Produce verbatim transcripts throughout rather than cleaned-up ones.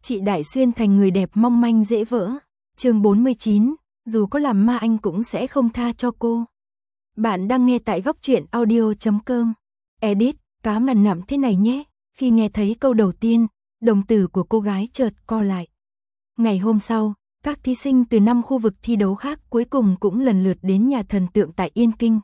Chị Đại Xuyên thành người đẹp mong manh dễ vỡ. Chương bốn mươi chín, dù có làm ma anh cũng sẽ không tha cho cô. Bạn đang nghe tại góc truyện audio chấm com. Edit, cám lần nằm thế này nhé. Khi nghe thấy câu đầu tiên, đồng tử của cô gái chợt co lại. Ngày hôm sau, các thí sinh từ năm khu vực thi đấu khác cuối cùng cũng lần lượt đến nhà thần tượng tại Yên Kinh.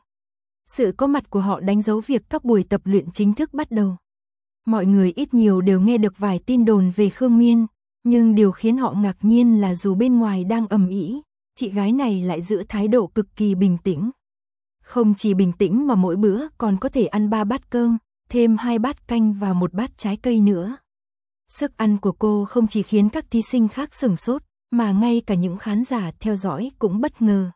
Sự có mặt của họ đánh dấu việc các buổi tập luyện chính thức bắt đầu. Mọi người ít nhiều đều nghe được vài tin đồn về Khương Miên, nhưng điều khiến họ ngạc nhiên là dù bên ngoài đang ầm ĩ, chị gái này lại giữ thái độ cực kỳ bình tĩnh. Không chỉ bình tĩnh mà mỗi bữa còn có thể ăn ba bát cơm, thêm hai bát canh và một bát trái cây nữa. Sức ăn của cô không chỉ khiến các thí sinh khác sửng sốt, mà ngay cả những khán giả theo dõi cũng bất ngờ.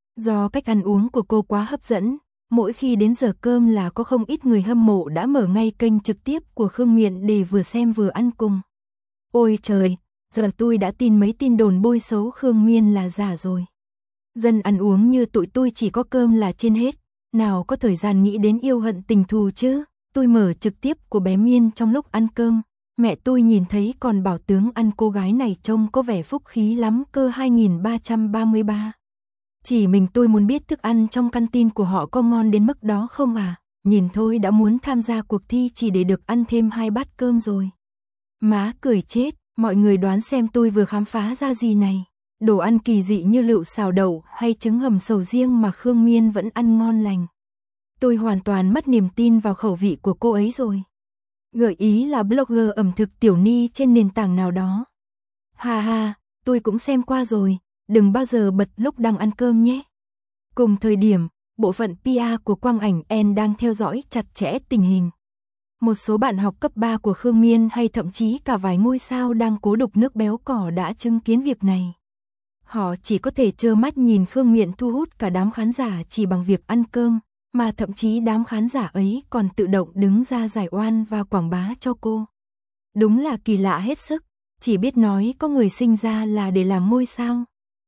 Do cách ăn uống của cô quá hấp dẫn, mỗi khi đến giờ cơm là có không ít người hâm mộ đã mở ngay kênh trực tiếp của Khương Miện để vừa xem vừa ăn cùng. Ôi trời, giờ tôi đã tin mấy tin đồn bôi xấu Khương Miên là giả rồi. Dân ăn uống như tụi tôi chỉ có cơm là trên hết, nào có thời gian nghĩ đến yêu hận tình thù chứ. Tôi mở trực tiếp của bé Miên trong lúc ăn cơm, mẹ tôi nhìn thấy còn bảo tướng ăn cô gái này trông có vẻ phúc khí lắm cơ. Hai nghìn ba trăm ba mươi ba. Chỉ mình tôi muốn biết thức ăn trong căn tin của họ có ngon đến mức đó không à, nhìn thôi đã muốn tham gia cuộc thi chỉ để được ăn thêm hai bát cơm rồi. Má cười chết, mọi người đoán xem tôi vừa khám phá ra gì này. Đồ ăn kỳ dị như lựu xào đậu hay trứng hầm sầu riêng mà Khương Miên vẫn ăn ngon lành. Tôi hoàn toàn mất niềm tin vào khẩu vị của cô ấy rồi. Gợi ý là blogger ẩm thực Tiểu Ni trên nền tảng nào đó. Ha ha, tôi cũng xem qua rồi, đừng bao giờ bật lúc đang ăn cơm nhé. Cùng thời điểm, bộ phận pê e của Quang Ảnh N đang theo dõi chặt chẽ tình hình. Một số bạn học cấp ba của Khương Miên hay thậm chí cả vài ngôi sao đang cố đục nước béo cỏ đã chứng kiến việc này. Họ chỉ có thể trơ mắt nhìn Khương Miện thu hút cả đám khán giả chỉ bằng việc ăn cơm, mà thậm chí đám khán giả ấy còn tự động đứng ra giải oan và quảng bá cho cô. Đúng là kỳ lạ hết sức, chỉ biết nói có người sinh ra là để làm ngôi sao.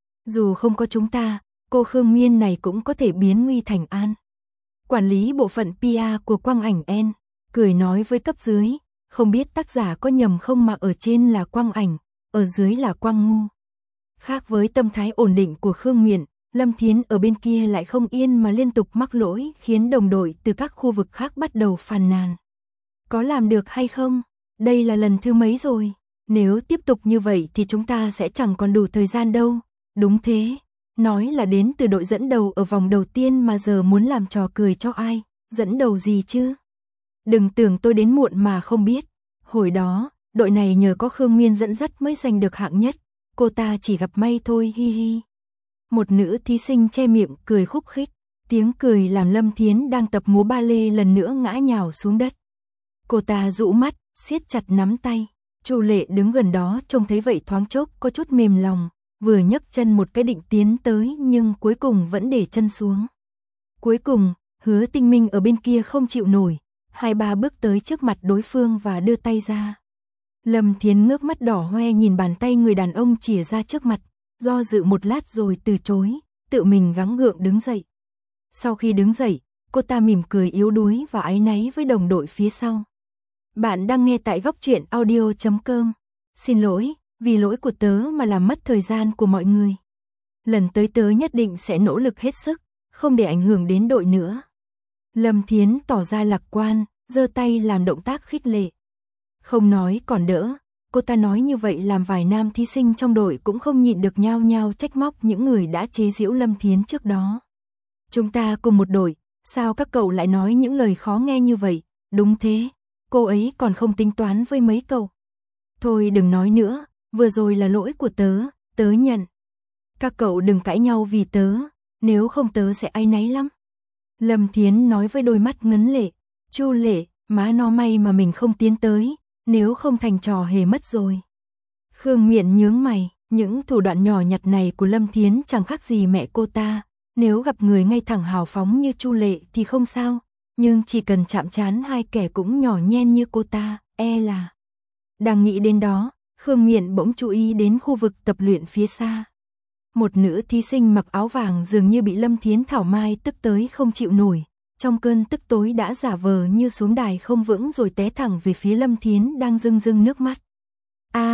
Dù không có chúng ta, cô Khương Miên này cũng có thể biến nguy thành an. Quản lý bộ phận pê e của Quang Ảnh N cười nói với cấp dưới, không biết tác giả có nhầm không mà ở trên là Quang Ảnh, ở dưới là Quang Ngu. Khác với tâm thái ổn định của Khương Miện, Lâm Thiến ở bên kia lại không yên mà liên tục mắc lỗi, khiến đồng đội từ các khu vực khác bắt đầu phàn nàn. Có làm được hay không? Đây là lần thứ mấy rồi? Nếu tiếp tục như vậy thì chúng ta sẽ chẳng còn đủ thời gian đâu. Đúng thế, nói là đến từ đội dẫn đầu ở vòng đầu tiên mà giờ muốn làm trò cười cho ai, dẫn đầu gì chứ? Đừng tưởng tôi đến muộn mà không biết. Hồi đó, đội này nhờ có Khương Miên dẫn dắt mới giành được hạng nhất, cô ta chỉ gặp may thôi, hi hi. Một nữ thí sinh che miệng cười khúc khích, tiếng cười làm Lâm Thiến đang tập múa ba lê lần nữa ngã nhào xuống đất. Cô ta dụ mắt, siết chặt nắm tay. Chu Lệ đứng gần đó trông thấy vậy thoáng chốc có chút mềm lòng, vừa nhấc chân một cái định tiến tới nhưng cuối cùng vẫn để chân xuống. Cuối cùng, Hứa Tinh Minh ở bên kia không chịu nổi, hai ba bước tới trước mặt đối phương và đưa tay ra. Lâm Thiến ngước mắt đỏ hoe nhìn bàn tay người đàn ông chìa ra trước mặt, do dự một lát rồi từ chối, tự mình gắng gượng đứng dậy. Sau khi đứng dậy, cô ta mỉm cười yếu đuối và áy náy với đồng đội phía sau. Bạn đang nghe tại góc truyện audio chấm com. Xin lỗi, vì lỗi của tớ mà làm mất thời gian của mọi người. Lần tới tớ nhất định sẽ nỗ lực hết sức, không để ảnh hưởng đến đội nữa. Lâm Thiến tỏ ra lạc quan, giơ tay làm động tác khích lệ. Không nói còn đỡ, cô ta nói như vậy làm vài nam thí sinh trong đội cũng không nhịn được nhao nhao trách móc những người đã chế giễu Lâm Thiến trước đó. Chúng ta cùng một đội, sao các cậu lại nói những lời khó nghe như vậy? Đúng thế, cô ấy còn không tính toán với mấy cậu. Thôi đừng nói nữa, vừa rồi là lỗi của tớ, tớ nhận. Các cậu đừng cãi nhau vì tớ, nếu không tớ sẽ áy náy lắm. Lâm Thiến nói với đôi mắt ngấn lệ. Chu Lệ, má nó may mà mình không tiến tới, nếu không thành trò hề mất rồi. Khương Miện nhướng mày, những thủ đoạn nhỏ nhặt này của Lâm Thiến chẳng khác gì mẹ cô ta. Nếu gặp người ngay thẳng hào phóng như Chu Lệ thì không sao, nhưng chỉ cần chạm trán hai kẻ cũng nhỏ nhen như cô ta, e là. Đang nghĩ đến đó, Khương Miện bỗng chú ý đến khu vực tập luyện phía xa. Một nữ thí sinh mặc áo vàng dường như bị Lâm Thiến thảo mai tức tới không chịu nổi. Trong cơn tức tối đã giả vờ như xuống đài không vững rồi té thẳng về phía Lâm Thiến đang rưng rưng nước mắt. A,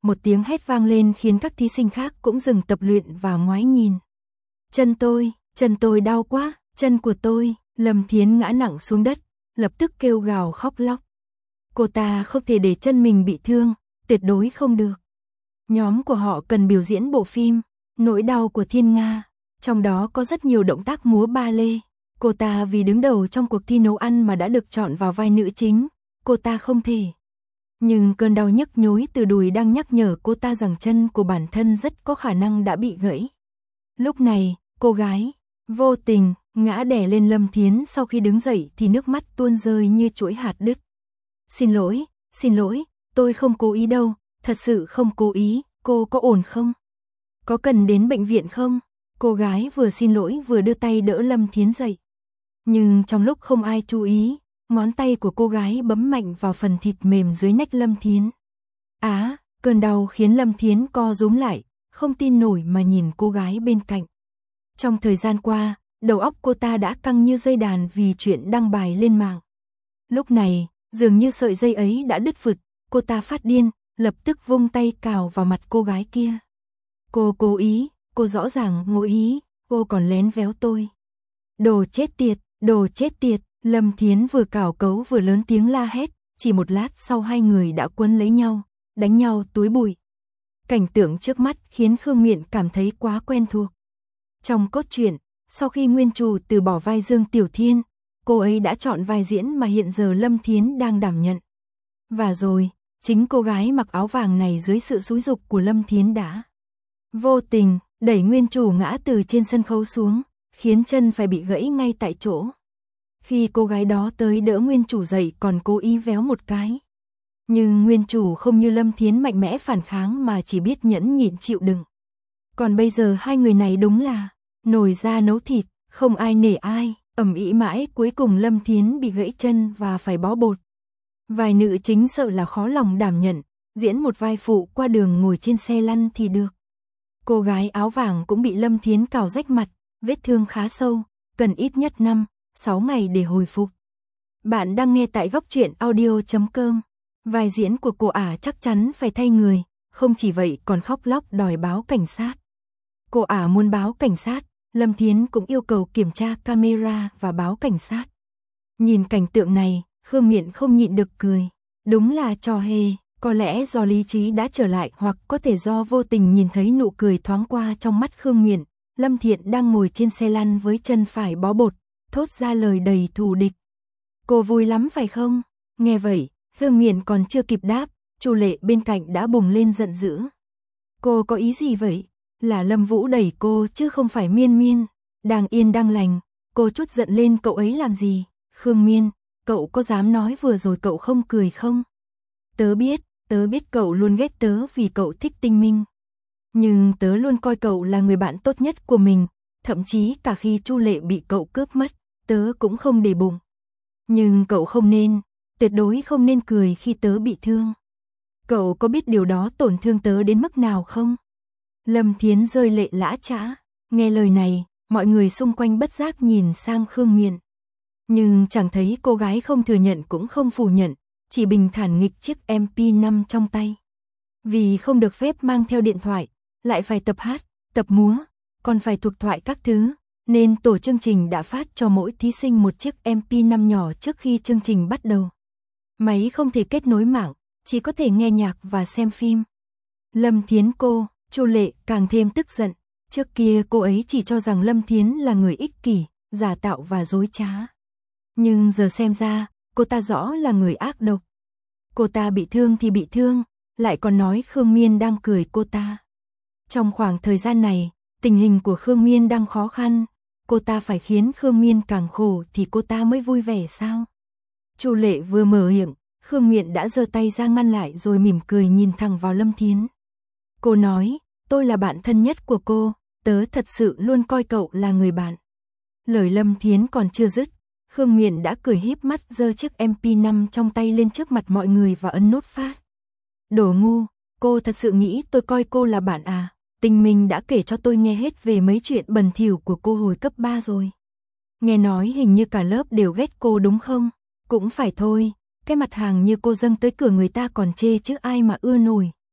một tiếng hét vang lên khiến các thí sinh khác cũng dừng tập luyện và ngoái nhìn. Chân tôi, chân tôi đau quá, chân của tôi, Lâm Thiến ngã nặng xuống đất, lập tức kêu gào khóc lóc. Cô ta không thể để chân mình bị thương, tuyệt đối không được. Nhóm của họ cần biểu diễn bộ phim Nỗi đau của Thiên Nga, trong đó có rất nhiều động tác múa ba lê. Cô ta vì đứng đầu trong cuộc thi nấu ăn mà đã được chọn vào vai nữ chính, cô ta không thể. Nhưng cơn đau nhức nhối từ đùi đang nhắc nhở cô ta rằng chân của bản thân rất có khả năng đã bị gãy. Lúc này, cô gái vô tình ngã đè lên Lâm Thiến, sau khi đứng dậy thì nước mắt tuôn rơi như chuỗi hạt đứt. Xin lỗi, xin lỗi, tôi không cố ý đâu, thật sự không cố ý, cô có ổn không? Có cần đến bệnh viện không? Cô gái vừa xin lỗi vừa đưa tay đỡ Lâm Thiến dậy. Nhưng trong lúc không ai chú ý, ngón tay của cô gái bấm mạnh vào phần thịt mềm dưới nách Lâm Thiến. Á, cơn đau khiến Lâm Thiến co rúm lại, không tin nổi mà nhìn cô gái bên cạnh. Trong thời gian qua, đầu óc cô ta đã căng như dây đàn vì chuyện đăng bài lên mạng. Lúc này, dường như sợi dây ấy đã đứt phụt, cô ta phát điên, lập tức vung tay cào vào mặt cô gái kia. Cô cố ý, cô rõ ràng ngụ ý, cô còn lén véo tôi. Đồ chết tiệt, đồ chết tiệt, Lâm Thiến vừa cào cấu vừa lớn tiếng la hét, chỉ một lát sau hai người đã quấn lấy nhau, đánh nhau túi bụi. Cảnh tượng trước mắt khiến Khương Miện cảm thấy quá quen thuộc. Trong cốt truyện, sau khi nguyên chủ từ bỏ vai Dương Tiểu Thiên, cô ấy đã chọn vai diễn mà hiện giờ Lâm Thiến đang đảm nhận. Và rồi, chính cô gái mặc áo vàng này dưới sự xúi giục của Lâm Thiến đã vô tình đẩy nguyên chủ ngã từ trên sân khấu xuống, khiến chân phải bị gãy ngay tại chỗ. Khi cô gái đó tới đỡ nguyên chủ dậy còn cố ý véo một cái. Nhưng nguyên chủ không như Lâm Thiến mạnh mẽ phản kháng mà chỉ biết nhẫn nhịn chịu đựng. Còn bây giờ hai người này đúng là nồi ra nấu thịt, không ai nể ai, ầm ĩ mãi cuối cùng Lâm Thiến bị gãy chân và phải bó bột. Vai nữ chính sợ là khó lòng đảm nhận, diễn một vai phụ qua đường ngồi trên xe lăn thì được. Cô gái áo vàng cũng bị Lâm Thiến cào rách mặt, vết thương khá sâu, cần ít nhất năm, sáu ngày để hồi phục. Bạn đang nghe tại góc truyện audio chấm com. Vai diễn của cô ả chắc chắn phải thay người, không chỉ vậy còn khóc lóc đòi báo cảnh sát. Cô ả muốn báo cảnh sát, Lâm Thiến cũng yêu cầu kiểm tra camera và báo cảnh sát. Nhìn cảnh tượng này, Khương Miện không nhịn được cười. Đúng là trò hề, có lẽ do lý trí đã trở lại hoặc có thể do vô tình nhìn thấy nụ cười thoáng qua trong mắt Khương Miện. Lâm Thiện đang ngồi trên xe lăn với chân phải bó bột, thốt ra lời đầy thù địch. Cô vui lắm phải không? Nghe vậy, Khương Miện còn chưa kịp đáp, Chu Lệ bên cạnh đã bùng lên giận dữ. Cô có ý gì vậy? Là Lâm Vũ đẩy cô chứ không phải Miên Miên. Đang yên đang lành, cô chút giận lên cậu ấy làm gì? Khương Miên, cậu có dám nói vừa rồi cậu không cười không? Tớ biết, tớ biết cậu luôn ghét tớ vì cậu thích Tinh Minh. Nhưng tớ luôn coi cậu là người bạn tốt nhất của mình, thậm chí cả khi Chu Lệ bị cậu cướp mất, tớ cũng không để bụng. Nhưng cậu không nên, tuyệt đối không nên cười khi tớ bị thương. Cậu có biết điều đó tổn thương tớ đến mức nào không? Lâm Thiến rơi lệ lã chã, nghe lời này, mọi người xung quanh bất giác nhìn sang Khương Miện. Nhưng chẳng thấy cô gái không thừa nhận cũng không phủ nhận, chỉ bình thản nghịch chiếc em pê năm trong tay. Vì không được phép mang theo điện thoại, lại phải tập hát, tập múa, còn phải thuộc thoại các thứ, nên tổ chương trình đã phát cho mỗi thí sinh một chiếc em pê năm nhỏ trước khi chương trình bắt đầu. Máy không thể kết nối mạng, chỉ có thể nghe nhạc và xem phim. Lâm Thiến cô, Chu Lệ càng thêm tức giận, trước kia cô ấy chỉ cho rằng Lâm Thiến là người ích kỷ, giả tạo và dối trá. Nhưng giờ xem ra, cô ta rõ là người ác độc. Cô ta bị thương thì bị thương, lại còn nói Khương Miên đang cười cô ta. Trong khoảng thời gian này, tình hình của Khương Miên đang khó khăn, cô ta phải khiến Khương Miên càng khổ thì cô ta mới vui vẻ sao? Chu Lệ vừa mở miệng, Khương Miện đã giơ tay ra ngăn lại rồi mỉm cười nhìn thẳng vào Lâm Thiến. Cô nói, tôi là bạn thân nhất của cô, tớ thật sự luôn coi cậu là người bạn. Lời Lâm Thiến còn chưa dứt, Khương Miện đã cười híp mắt giơ chiếc em pê năm trong tay lên trước mặt mọi người và ấn nút phát. Đồ ngu, cô thật sự nghĩ tôi coi cô là bạn à? Tình Minh đã kể cho tôi nghe hết về mấy chuyện bẩn thỉu của cô hồi cấp ba rồi. Nghe nói hình như cả lớp đều ghét cô đúng không? Cũng phải thôi, cái mặt hàng như cô dâng tới cửa người ta còn chê chứ ai mà ưa nổi.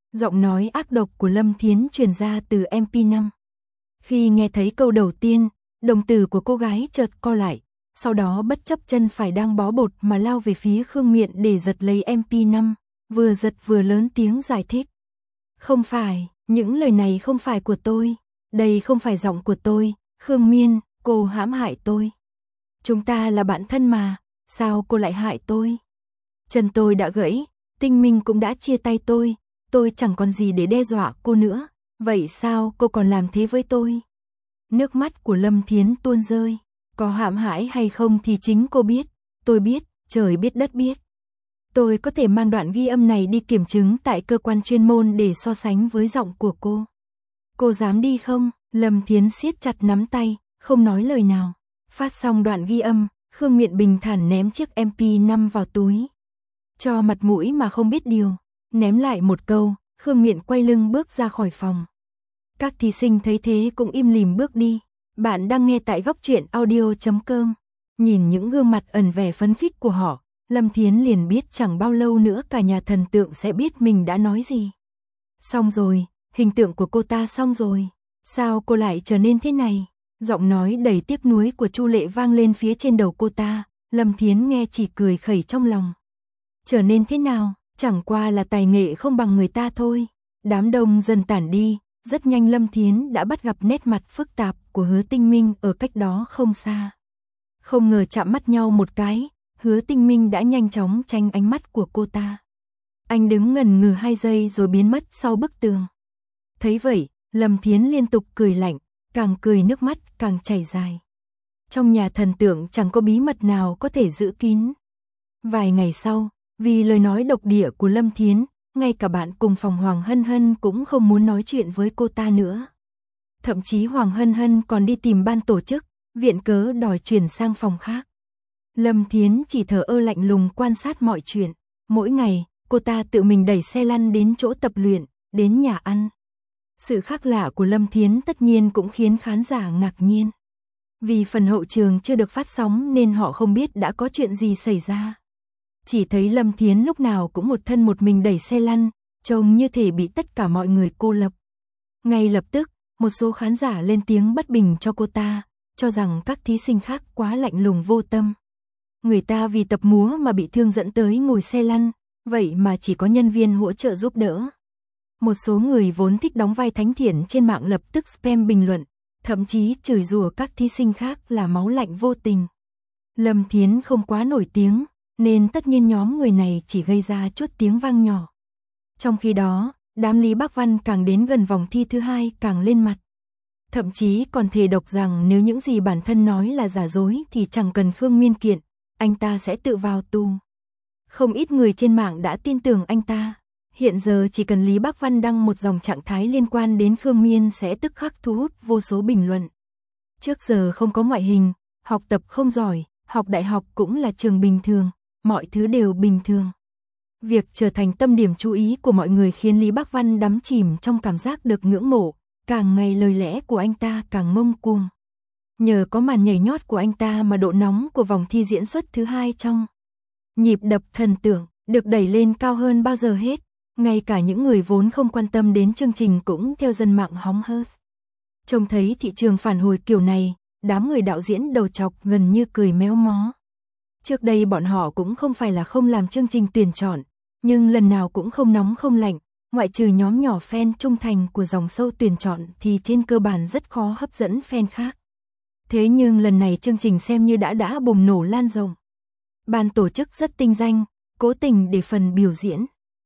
Giọng nói ác độc của Lâm Thiến truyền ra từ em pê năm. Khi nghe thấy câu đầu tiên, đồng tử của cô gái chợt co lại, sau đó bất chấp chân phải đang bó bột mà lao về phía Khương Miện để giật lấy em pê năm, vừa giật vừa lớn tiếng giải thích. Không phải, những lời này không phải của tôi, đây không phải giọng của tôi, Khương Miên, cô hãm hại tôi. Chúng ta là bạn thân mà, sao cô lại hại tôi? Chân tôi đã gãy, Tinh Minh cũng đã chia tay tôi, tôi chẳng còn gì để đe dọa cô nữa, vậy sao cô còn làm thế với tôi? Nước mắt của Lâm Thiến tuôn rơi, có hãm hại hay không thì chính cô biết, tôi biết, trời biết đất biết. Tôi có thể mang đoạn ghi âm này đi kiểm chứng tại cơ quan chuyên môn để so sánh với giọng của cô. Cô dám đi không? Lâm Thiến siết chặt nắm tay, không nói lời nào. Phát xong đoạn ghi âm, Khương Miện bình thản ném chiếc em pê năm vào túi. Cho mặt mũi mà không biết điều. Ném lại một câu, Khương Miện quay lưng bước ra khỏi phòng. Các thí sinh thấy thế cũng im lìm bước đi. Bạn đang nghe tại góc truyện audio chấm com. Nhìn những gương mặt ẩn vẻ phấn khích của họ, Lâm Thiến liền biết chẳng bao lâu nữa cả nhà thần tượng sẽ biết mình đã nói gì. Xong rồi, hình tượng của cô ta xong rồi. Sao cô lại trở nên thế này? Giọng nói đầy tiếc nuối của Chu Lệ vang lên phía trên đầu cô ta. Lâm Thiến nghe chỉ cười khẩy trong lòng. Trở nên thế nào? Chẳng qua là tài nghệ không bằng người ta thôi. Đám đông dần tản đi, rất nhanh Lâm Thiến đã bắt gặp nét mặt phức tạp của Hứa Tinh Minh ở cách đó không xa. Không ngờ chạm mắt nhau một cái, Hứa Tinh Minh đã nhanh chóng tránh ánh mắt của cô ta. Anh đứng ngần ngừ hai giây rồi biến mất sau bức tường. Thấy vậy, Lâm Thiến liên tục cười lạnh, càng cười nước mắt càng chảy dài. Trong nhà thần tượng chẳng có bí mật nào có thể giữ kín. Vài ngày sau, vì lời nói độc địa của Lâm Thiến, ngay cả bạn cùng phòng Hoàng Hân Hân cũng không muốn nói chuyện với cô ta nữa. Thậm chí Hoàng Hân Hân còn đi tìm ban tổ chức, viện cớ đòi chuyển sang phòng khác. Lâm Thiến chỉ thờ ơ lạnh lùng quan sát mọi chuyện. Mỗi ngày, cô ta tự mình đẩy xe lăn đến chỗ tập luyện, đến nhà ăn. Sự khác lạ của Lâm Thiến tất nhiên cũng khiến khán giả ngạc nhiên. Vì phần hậu trường chưa được phát sóng nên họ không biết đã có chuyện gì xảy ra. Chỉ thấy Lâm Thiến lúc nào cũng một thân một mình đẩy xe lăn, trông như thể bị tất cả mọi người cô lập. Ngay lập tức, một số khán giả lên tiếng bất bình cho cô ta, cho rằng các thí sinh khác quá lạnh lùng vô tâm. Người ta vì tập múa mà bị thương dẫn tới ngồi xe lăn, vậy mà chỉ có nhân viên hỗ trợ giúp đỡ. Một số người vốn thích đóng vai thánh thiện trên mạng lập tức spam bình luận, thậm chí chửi rủa các thí sinh khác là máu lạnh vô tình. Lâm Thiến không quá nổi tiếng, nên tất nhiên nhóm người này chỉ gây ra chút tiếng vang nhỏ. Trong khi đó, đám Lý Bác Văn càng đến gần vòng thi thứ hai càng lên mặt. Thậm chí còn thề độc rằng nếu những gì bản thân nói là giả dối thì chẳng cần Khương Miên kiện, anh ta sẽ tự vào tù. Không ít người trên mạng đã tin tưởng anh ta. Hiện giờ chỉ cần Lý Bác Văn đăng một dòng trạng thái liên quan đến Khương Miên sẽ tức khắc thu hút vô số bình luận. Trước giờ không có ngoại hình, học tập không giỏi, học đại học cũng là trường bình thường, mọi thứ đều bình thường. Việc trở thành tâm điểm chú ý của mọi người khiến Lý Bác Văn đắm chìm trong cảm giác được ngưỡng mộ, càng ngày lời lẽ của anh ta càng ngông cuồng. Nhờ có màn nhảy nhót của anh ta mà độ nóng của vòng thi diễn xuất thứ hai trong nhịp đập thần tượng được đẩy lên cao hơn bao giờ hết. Ngay cả những người vốn không quan tâm đến chương trình cũng theo dân mạng hóng hớt. Trông thấy thị trường phản hồi kiểu này, đám người đạo diễn đầu chọc gần như cười méo mó. Trước đây bọn họ cũng không phải là không làm chương trình tuyển chọn, nhưng lần nào cũng không nóng không lạnh, ngoại trừ nhóm nhỏ fan trung thành của dòng show tuyển chọn thì trên cơ bản rất khó hấp dẫn fan khác. Thế nhưng lần này chương trình xem như đã đã bùng nổ lan rộng. Ban tổ chức rất tinh danh, cố tình để phần biểu diễn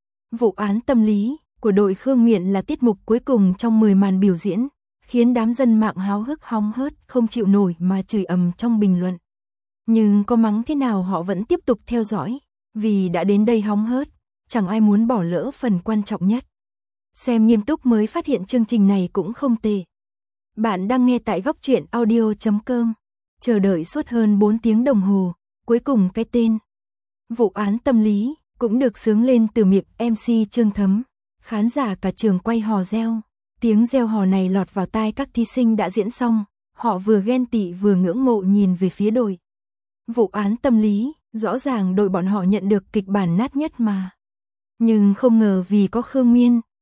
vụ án tâm lý của đội Khương Miện là tiết mục cuối cùng trong mười màn biểu diễn, khiến đám dân mạng háo hức hóng hớt không chịu nổi mà chửi ầm trong bình luận. Nhưng có mắng thế nào họ vẫn tiếp tục theo dõi, vì đã đến đây hóng hớt, chẳng ai muốn bỏ lỡ phần quan trọng nhất. Xem nghiêm túc mới phát hiện chương trình này cũng không tệ. Bạn đang nghe tại góc truyện audio chấm com. Chờ đợi suốt hơn bốn tiếng đồng hồ, cuối cùng cái tên vụ án tâm lý cũng được xướng lên từ miệng em xê Trương Thấm. Khán giả cả trường quay hò reo. Tiếng reo hò này lọt vào tai các thí sinh đã diễn xong. Họ vừa ghen tị vừa ngưỡng mộ nhìn về phía đội vụ án tâm lý. Rõ ràng đội bọn họ nhận được kịch bản nát nhất mà. Nhưng không ngờ vì có Khương Miên,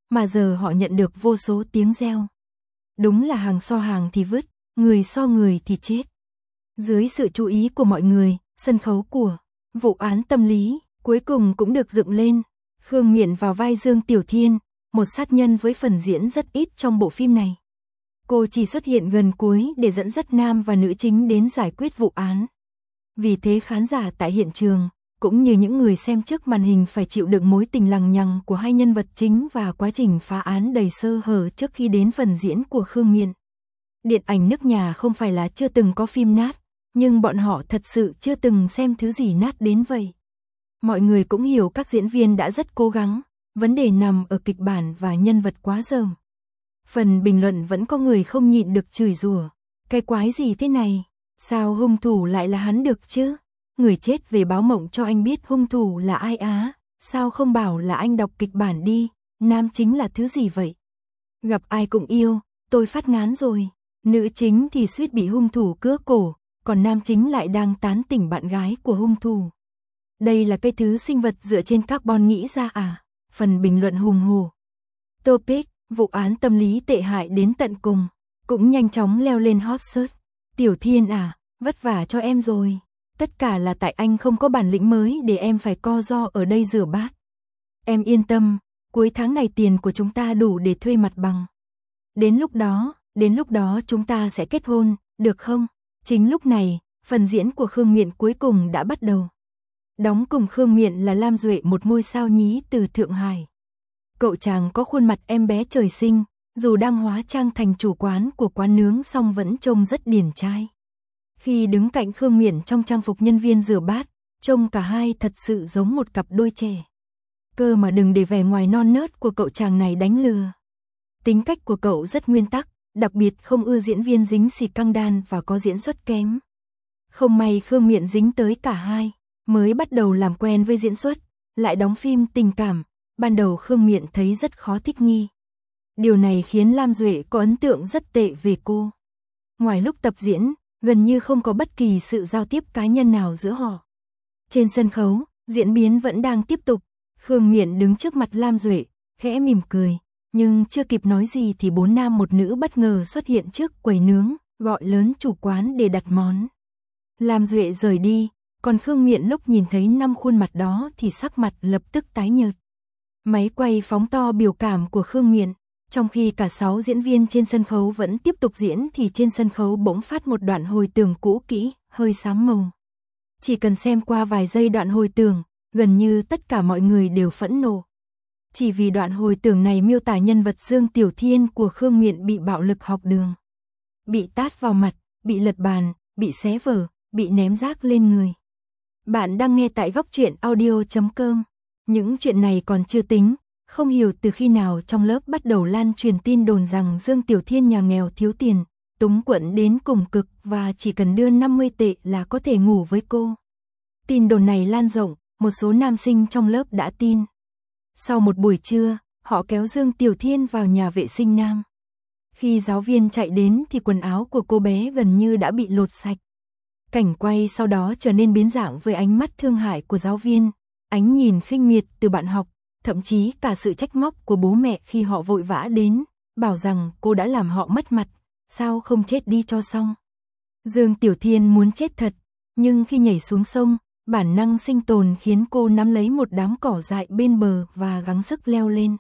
mà giờ họ nhận được vô số tiếng reo. Đúng là hàng so hàng thì vứt, người so người thì chết. Dưới sự chú ý của mọi người, sân khấu của vụ án tâm lý cuối cùng cũng được dựng lên. Khương Miện vào vai Dương Tiểu Thiên, một sát nhân với phần diễn rất ít trong bộ phim này. Cô chỉ xuất hiện gần cuối để dẫn dắt nam và nữ chính đến giải quyết vụ án. Vì thế khán giả tại hiện trường, cũng như những người xem trước màn hình phải chịu đựng mối tình lằng nhằng của hai nhân vật chính và quá trình phá án đầy sơ hở trước khi đến phần diễn của Khương Miện. Điện ảnh nước nhà không phải là chưa từng có phim nát, nhưng bọn họ thật sự chưa từng xem thứ gì nát đến vậy. Mọi người cũng hiểu các diễn viên đã rất cố gắng, vấn đề nằm ở kịch bản và nhân vật quá dởm. Phần bình luận vẫn có người không nhịn được chửi rủa, cái quái gì thế này, sao hung thủ lại là hắn được chứ? Người chết về báo mộng cho anh biết hung thủ là ai á, sao không bảo là anh đọc kịch bản đi, nam chính là thứ gì vậy? Gặp ai cũng yêu, tôi phát ngán rồi, nữ chính thì suýt bị hung thủ cứa cổ, còn nam chính lại đang tán tỉnh bạn gái của hung thủ. Đây là cái thứ sinh vật dựa trên carbon nghĩ ra à? Phần bình luận hùng hổ. Topic, vụ án tâm lý tệ hại đến tận cùng, cũng nhanh chóng leo lên hot search. Tiểu Thiên à, vất vả cho em rồi. Tất cả là tại anh không có bản lĩnh mới để em phải co ro ở đây rửa bát. Em yên tâm, cuối tháng này tiền của chúng ta đủ để thuê mặt bằng. Đến lúc đó, đến lúc đó chúng ta sẽ kết hôn, được không? Chính lúc này, phần diễn của Khương Miện cuối cùng đã bắt đầu. Đóng cùng Khương Miện là Lam Duệ, một ngôi sao nhí từ Thượng Hải. Cậu chàng có khuôn mặt em bé trời sinh, dù đang hóa trang thành chủ quán của quán nướng song vẫn trông rất điển trai. Khi đứng cạnh Khương Miện trong trang phục nhân viên rửa bát, trông cả hai thật sự giống một cặp đôi trẻ. Cơ mà đừng để vẻ ngoài non nớt của cậu chàng này đánh lừa. Tính cách của cậu rất nguyên tắc, đặc biệt không ưa diễn viên dính xì căng đan và có diễn xuất kém. Không may Khương Miện dính tới cả hai, mới bắt đầu làm quen với diễn xuất, lại đóng phim tình cảm, ban đầu Khương Miện thấy rất khó thích nghi. Điều này khiến Lam Duệ có ấn tượng rất tệ về cô. Ngoài lúc tập diễn, gần như không có bất kỳ sự giao tiếp cá nhân nào giữa họ. Trên sân khấu, diễn biến vẫn đang tiếp tục, Khương Miện đứng trước mặt Lam Duệ, khẽ mỉm cười, nhưng chưa kịp nói gì thì bốn nam một nữ bất ngờ xuất hiện trước quầy nướng, gọi lớn chủ quán để đặt món. Lam Duệ rời đi, còn Khương Miện lúc nhìn thấy năm khuôn mặt đó thì sắc mặt lập tức tái nhợt. Máy quay phóng to biểu cảm của Khương Miện, trong khi cả sáu diễn viên trên sân khấu vẫn tiếp tục diễn thì trên sân khấu bỗng phát một đoạn hồi tưởng cũ kỹ, hơi xám màu. Chỉ cần xem qua vài giây đoạn hồi tưởng, gần như tất cả mọi người đều phẫn nộ. Chỉ vì đoạn hồi tưởng này miêu tả nhân vật Dương Tiểu Thiên của Khương Miện bị bạo lực học đường. Bị tát vào mặt, bị lật bàn, bị xé vở, bị ném rác lên người. Bạn đang nghe tại góc truyện audio chấm com. Những chuyện này còn chưa tính, không hiểu từ khi nào trong lớp bắt đầu lan truyền tin đồn rằng Dương Tiểu Thiên nhà nghèo thiếu tiền, túng quẫn đến cùng cực và chỉ cần đưa năm mươi tệ là có thể ngủ với cô. Tin đồn này lan rộng, một số nam sinh trong lớp đã tin. Sau một buổi trưa, họ kéo Dương Tiểu Thiên vào nhà vệ sinh nam. Khi giáo viên chạy đến thì quần áo của cô bé gần như đã bị lột sạch. Cảnh quay sau đó trở nên biến dạng với ánh mắt thương hại của giáo viên, ánh nhìn khinh miệt từ bạn học, thậm chí cả sự trách móc của bố mẹ khi họ vội vã đến, bảo rằng cô đã làm họ mất mặt, sao không chết đi cho xong. Dương Tiểu Thiên muốn chết thật, nhưng khi nhảy xuống sông, bản năng sinh tồn khiến cô nắm lấy một đám cỏ dại bên bờ và gắng sức leo lên.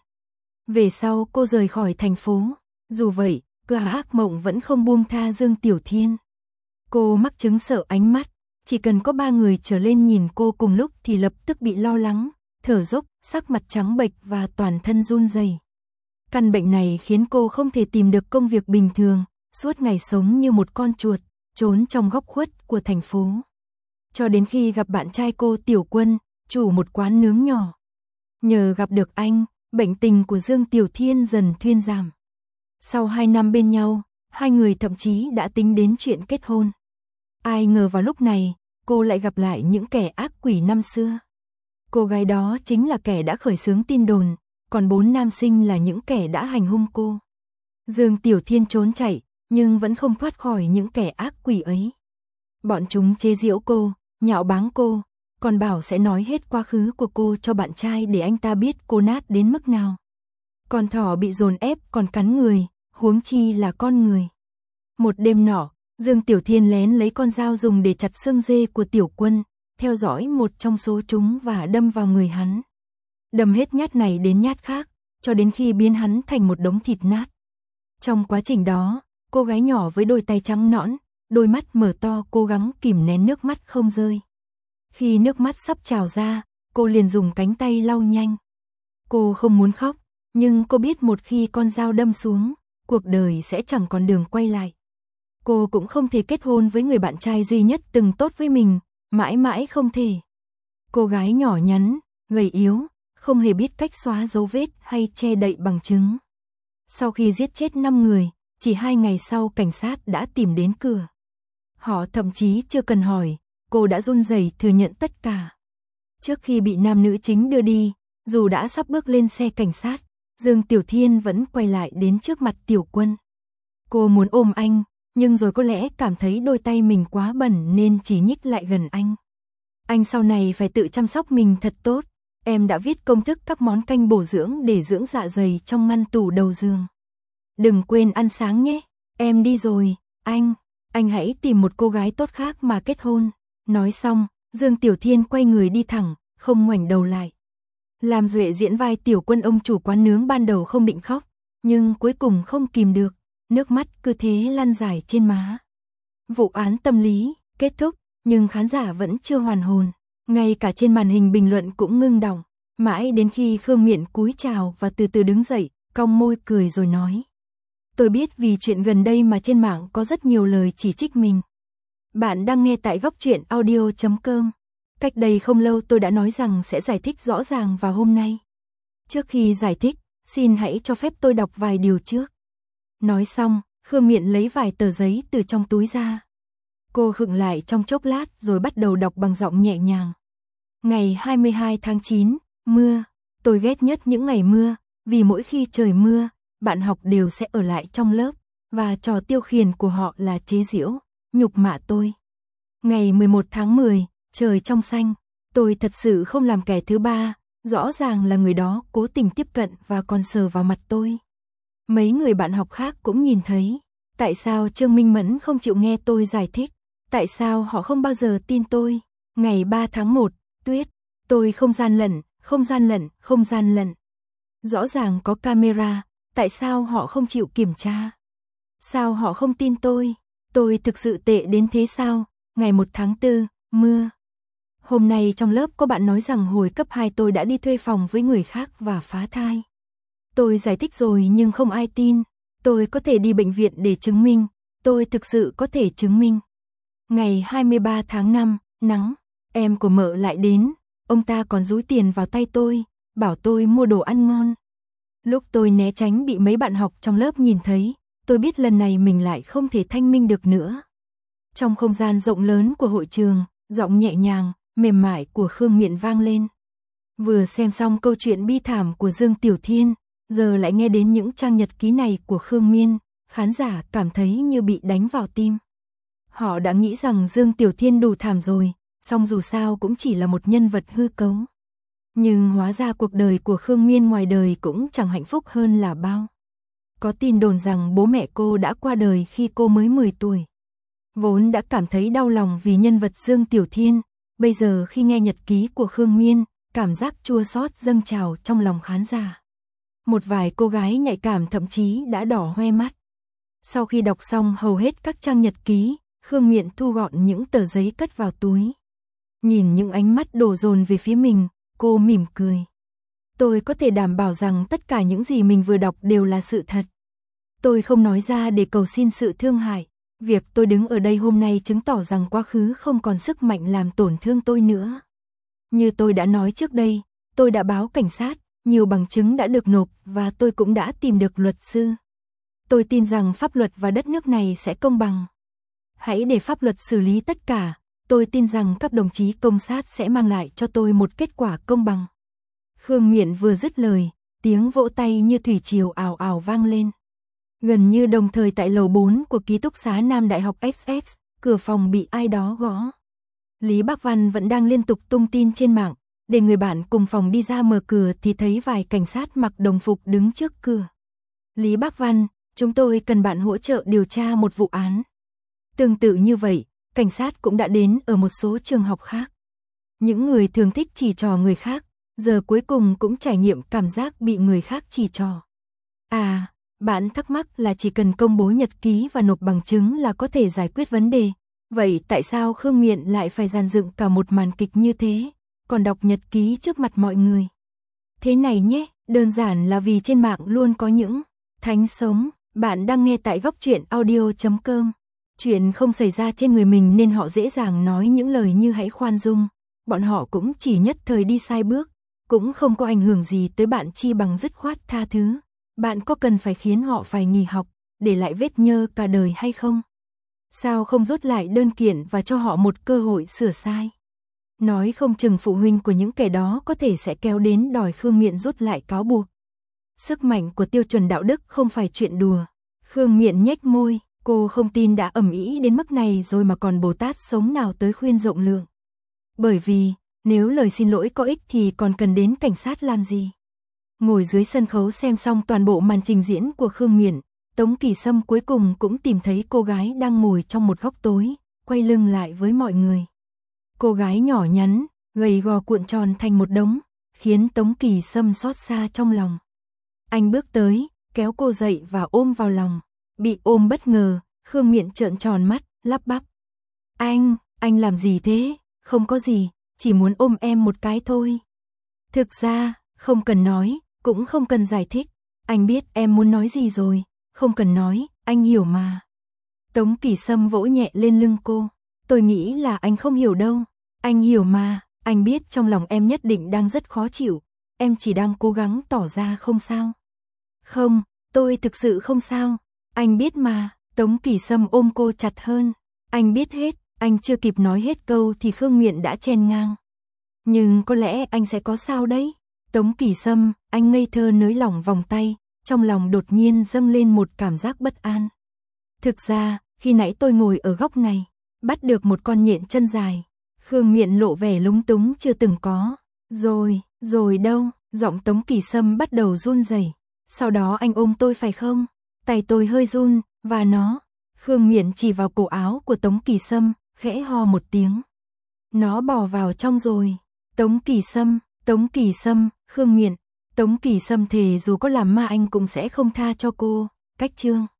Về sau cô rời khỏi thành phố, dù vậy, cơn ác mộng vẫn không buông tha Dương Tiểu Thiên. Cô mắc chứng sợ ánh mắt, chỉ cần có ba người trở lên nhìn cô cùng lúc thì lập tức bị lo lắng, thở dốc, sắc mặt trắng bệch và toàn thân run rẩy. Căn bệnh này khiến cô không thể tìm được công việc bình thường, suốt ngày sống như một con chuột, trốn trong góc khuất của thành phố. Cho đến khi gặp bạn trai cô Tiểu Quân, chủ một quán nướng nhỏ. Nhờ gặp được anh, bệnh tình của Dương Tiểu Thiên dần thuyên giảm. Sau hai năm bên nhau, hai người thậm chí đã tính đến chuyện kết hôn. Ai ngờ vào lúc này, cô lại gặp lại những kẻ ác quỷ năm xưa. Cô gái đó chính là kẻ đã khởi xướng tin đồn, còn bốn nam sinh là những kẻ đã hành hung cô. Dương Tiểu Thiên trốn chạy, nhưng vẫn không thoát khỏi những kẻ ác quỷ ấy. Bọn chúng chế giễu cô, nhạo báng cô, còn bảo sẽ nói hết quá khứ của cô cho bạn trai để anh ta biết cô nát đến mức nào. Con thỏ bị dồn ép còn cắn người, huống chi là con người. Một đêm nọ, Dương Tiểu Thiên lén lấy con dao dùng để chặt xương dê của Tiểu Quân, theo dõi một trong số chúng và đâm vào người hắn. Đâm hết nhát này đến nhát khác, cho đến khi biến hắn thành một đống thịt nát. Trong quá trình đó, cô gái nhỏ với đôi tay trắng nõn, đôi mắt mở to cố gắng kìm nén nước mắt không rơi. Khi nước mắt sắp trào ra, cô liền dùng cánh tay lau nhanh. Cô không muốn khóc, nhưng cô biết một khi con dao đâm xuống, cuộc đời sẽ chẳng còn đường quay lại. Cô cũng không thể kết hôn với người bạn trai duy nhất từng tốt với mình, mãi mãi không thể. Cô gái nhỏ nhắn, gầy yếu, không hề biết cách xóa dấu vết hay che đậy bằng chứng. Sau khi giết chết năm người, chỉ hai ngày sau cảnh sát đã tìm đến cửa. Họ thậm chí chưa cần hỏi, cô đã run rẩy thừa nhận tất cả. Trước khi bị nam nữ chính đưa đi, dù đã sắp bước lên xe cảnh sát, Dương Tiểu Thiên vẫn quay lại đến trước mặt Tiểu Quân. Cô muốn ôm anh, nhưng rồi có lẽ cảm thấy đôi tay mình quá bẩn nên chỉ nhích lại gần anh. Anh sau này phải tự chăm sóc mình thật tốt. Em đã viết công thức các món canh bổ dưỡng để dưỡng dạ dày trong ngăn tủ đầu giường. Đừng quên ăn sáng nhé. Em đi rồi, anh. Anh hãy tìm một cô gái tốt khác mà kết hôn. Nói xong, Dương Tiểu Thiên quay người đi thẳng, không ngoảnh đầu lại. Làm Duệ diễn vai Tiểu Quân ông chủ quán nướng ban đầu không định khóc, nhưng cuối cùng không kìm được, nước mắt cứ thế lăn dài trên má. Vụ án tâm lý kết thúc, nhưng khán giả vẫn chưa hoàn hồn. Ngay cả trên màn hình bình luận cũng ngưng đọng, mãi đến khi Khương Miện cúi chào và từ từ đứng dậy, cong môi cười rồi nói. Tôi biết vì chuyện gần đây mà trên mạng có rất nhiều lời chỉ trích mình. Bạn đang nghe tại góc truyện audio chấm com. Cách đây không lâu tôi đã nói rằng sẽ giải thích rõ ràng vào hôm nay. Trước khi giải thích, xin hãy cho phép tôi đọc vài điều trước. Nói xong, Khương Miện lấy vài tờ giấy từ trong túi ra. Cô khựng lại trong chốc lát rồi bắt đầu đọc bằng giọng nhẹ nhàng. Ngày hai mươi hai tháng chín, mưa. Tôi ghét nhất những ngày mưa, vì mỗi khi trời mưa, bạn học đều sẽ ở lại trong lớp, và trò tiêu khiển của họ là chế giễu, nhục mạ tôi. Ngày mười một tháng mười, trời trong xanh. Tôi thật sự không làm kẻ thứ ba, rõ ràng là người đó cố tình tiếp cận và còn sờ vào mặt tôi. Mấy người bạn học khác cũng nhìn thấy. Tại sao Trương Minh Mẫn không chịu nghe tôi giải thích? Tại sao họ không bao giờ tin tôi? Ngày ba tháng một, tuyết. Tôi không gian lận, không gian lận, không gian lận. Rõ ràng có camera, tại sao họ không chịu kiểm tra? Sao họ không tin tôi? Tôi thực sự tệ đến thế sao? Ngày một tháng tư, mưa. Hôm nay trong lớp có bạn nói rằng hồi cấp hai tôi đã đi thuê phòng với người khác và phá thai. Tôi giải thích rồi nhưng không ai tin. Tôi có thể đi bệnh viện để chứng minh. Tôi thực sự có thể chứng minh. Ngày hai mươi ba tháng năm, nắng. Em của mợ lại đến. Ông ta còn dúi tiền vào tay tôi, bảo tôi mua đồ ăn ngon. Lúc tôi né tránh bị mấy bạn học trong lớp nhìn thấy, tôi biết lần này mình lại không thể thanh minh được nữa. Trong không gian rộng lớn của hội trường, giọng nhẹ nhàng, mềm mại của Khương Miện vang lên. Vừa xem xong câu chuyện bi thảm của Dương Tiểu Thiên, giờ lại nghe đến những trang nhật ký này của Khương Miên, khán giả cảm thấy như bị đánh vào tim. Họ đã nghĩ rằng Dương Tiểu Thiên đủ thảm rồi, song dù sao cũng chỉ là một nhân vật hư cấu. Nhưng hóa ra cuộc đời của Khương Miên ngoài đời cũng chẳng hạnh phúc hơn là bao. Có tin đồn rằng bố mẹ cô đã qua đời khi cô mới mười tuổi. Vốn đã cảm thấy đau lòng vì nhân vật Dương Tiểu Thiên, bây giờ khi nghe nhật ký của Khương Miên, cảm giác chua xót dâng trào trong lòng khán giả. Một vài cô gái nhạy cảm thậm chí đã đỏ hoe mắt. Sau khi đọc xong hầu hết các trang nhật ký, Khương Miện thu gọn những tờ giấy cất vào túi. Nhìn những ánh mắt đổ dồn về phía mình, cô mỉm cười. Tôi có thể đảm bảo rằng tất cả những gì mình vừa đọc đều là sự thật. Tôi không nói ra để cầu xin sự thương hại. Việc tôi đứng ở đây hôm nay chứng tỏ rằng quá khứ không còn sức mạnh làm tổn thương tôi nữa. Như tôi đã nói trước đây, tôi đã báo cảnh sát, nhiều bằng chứng đã được nộp và tôi cũng đã tìm được luật sư. Tôi tin rằng pháp luật và đất nước này sẽ công bằng. Hãy để pháp luật xử lý tất cả, tôi tin rằng các đồng chí công sát sẽ mang lại cho tôi một kết quả công bằng. Khương Miện vừa dứt lời, tiếng vỗ tay như thủy triều ào ào vang lên. Gần như đồng thời tại lầu bốn của ký túc xá Nam Đại học ét ét, cửa phòng bị ai đó gõ. Lý Bác Văn vẫn đang liên tục tung tin trên mạng, để người bạn cùng phòng đi ra mở cửa thì thấy vài cảnh sát mặc đồng phục đứng trước cửa. Lý Bác Văn, chúng tôi cần bạn hỗ trợ điều tra một vụ án. Tương tự như vậy, cảnh sát cũng đã đến ở một số trường học khác. Những người thường thích chỉ trò người khác, giờ cuối cùng cũng trải nghiệm cảm giác bị người khác chỉ trò. À, bạn thắc mắc là chỉ cần công bố nhật ký và nộp bằng chứng là có thể giải quyết vấn đề. Vậy tại sao Khương Miện lại phải dàn dựng cả một màn kịch như thế, còn đọc nhật ký trước mặt mọi người? Thế này nhé, đơn giản là vì trên mạng luôn có những thánh sống. Bạn đang nghe tại góc truyện audio chấm com. Chuyện không xảy ra trên người mình nên họ dễ dàng nói những lời như hãy khoan dung. Bọn họ cũng chỉ nhất thời đi sai bước, cũng không có ảnh hưởng gì tới bạn chi bằng dứt khoát tha thứ. Bạn có cần phải khiến họ phải nghỉ học, để lại vết nhơ cả đời hay không? Sao không rút lại đơn kiện và cho họ một cơ hội sửa sai? Nói không chừng phụ huynh của những kẻ đó có thể sẽ kéo đến đòi Khương Miện rút lại cáo buộc. Sức mạnh của tiêu chuẩn đạo đức không phải chuyện đùa. Khương Miện nhếch môi, cô không tin đã ầm ĩ đến mức này rồi mà còn Bồ Tát sống nào tới khuyên rộng lượng. Bởi vì, nếu lời xin lỗi có ích thì còn cần đến cảnh sát làm gì? Ngồi dưới sân khấu xem xong toàn bộ màn trình diễn của Khương Miện, Tống Kỳ Sâm cuối cùng cũng tìm thấy cô gái đang ngồi trong một góc tối, quay lưng lại với mọi người. Cô gái nhỏ nhắn, gầy gò cuộn tròn thành một đống, khiến Tống Kỳ Sâm xót xa trong lòng. Anh bước tới, kéo cô dậy và ôm vào lòng. Bị ôm bất ngờ, Khương Miện trợn tròn mắt, lắp bắp. Anh, anh làm gì thế? Không có gì, chỉ muốn ôm em một cái thôi. Thực ra, không cần nói, cũng không cần giải thích. Anh biết em muốn nói gì rồi, không cần nói, anh hiểu mà. Tống Kỳ Sâm vỗ nhẹ lên lưng cô. Tôi nghĩ là anh không hiểu đâu. Anh hiểu mà, anh biết trong lòng em nhất định đang rất khó chịu. Em chỉ đang cố gắng tỏ ra không sao. Không, tôi thực sự không sao. Anh biết mà. Tống Kỳ Sâm ôm cô chặt hơn. Anh biết hết, anh chưa kịp nói hết câu thì Khương Miện đã chen ngang. Nhưng có lẽ anh sẽ có sao đấy. Tống Kỳ Sâm, anh ngây thơ nới lỏng vòng tay, trong lòng đột nhiên dâng lên một cảm giác bất an. Thực ra, khi nãy tôi ngồi ở góc này, bắt được một con nhện chân dài. Khương Miện lộ vẻ lúng túng chưa từng có. Rồi, rồi đâu, giọng Tống Kỳ Sâm bắt đầu run rẩy. Sau đó anh ôm tôi phải không? Tay tôi hơi run, và nó. Khương Miện chỉ vào cổ áo của Tống Kỳ Sâm, khẽ ho một tiếng. Nó bò vào trong rồi. Tống Kỳ Sâm, Tống Kỳ Sâm, Khương Miện. Tống Kỳ Sâm thề dù có làm ma anh cũng sẽ không tha cho cô. Cách chương.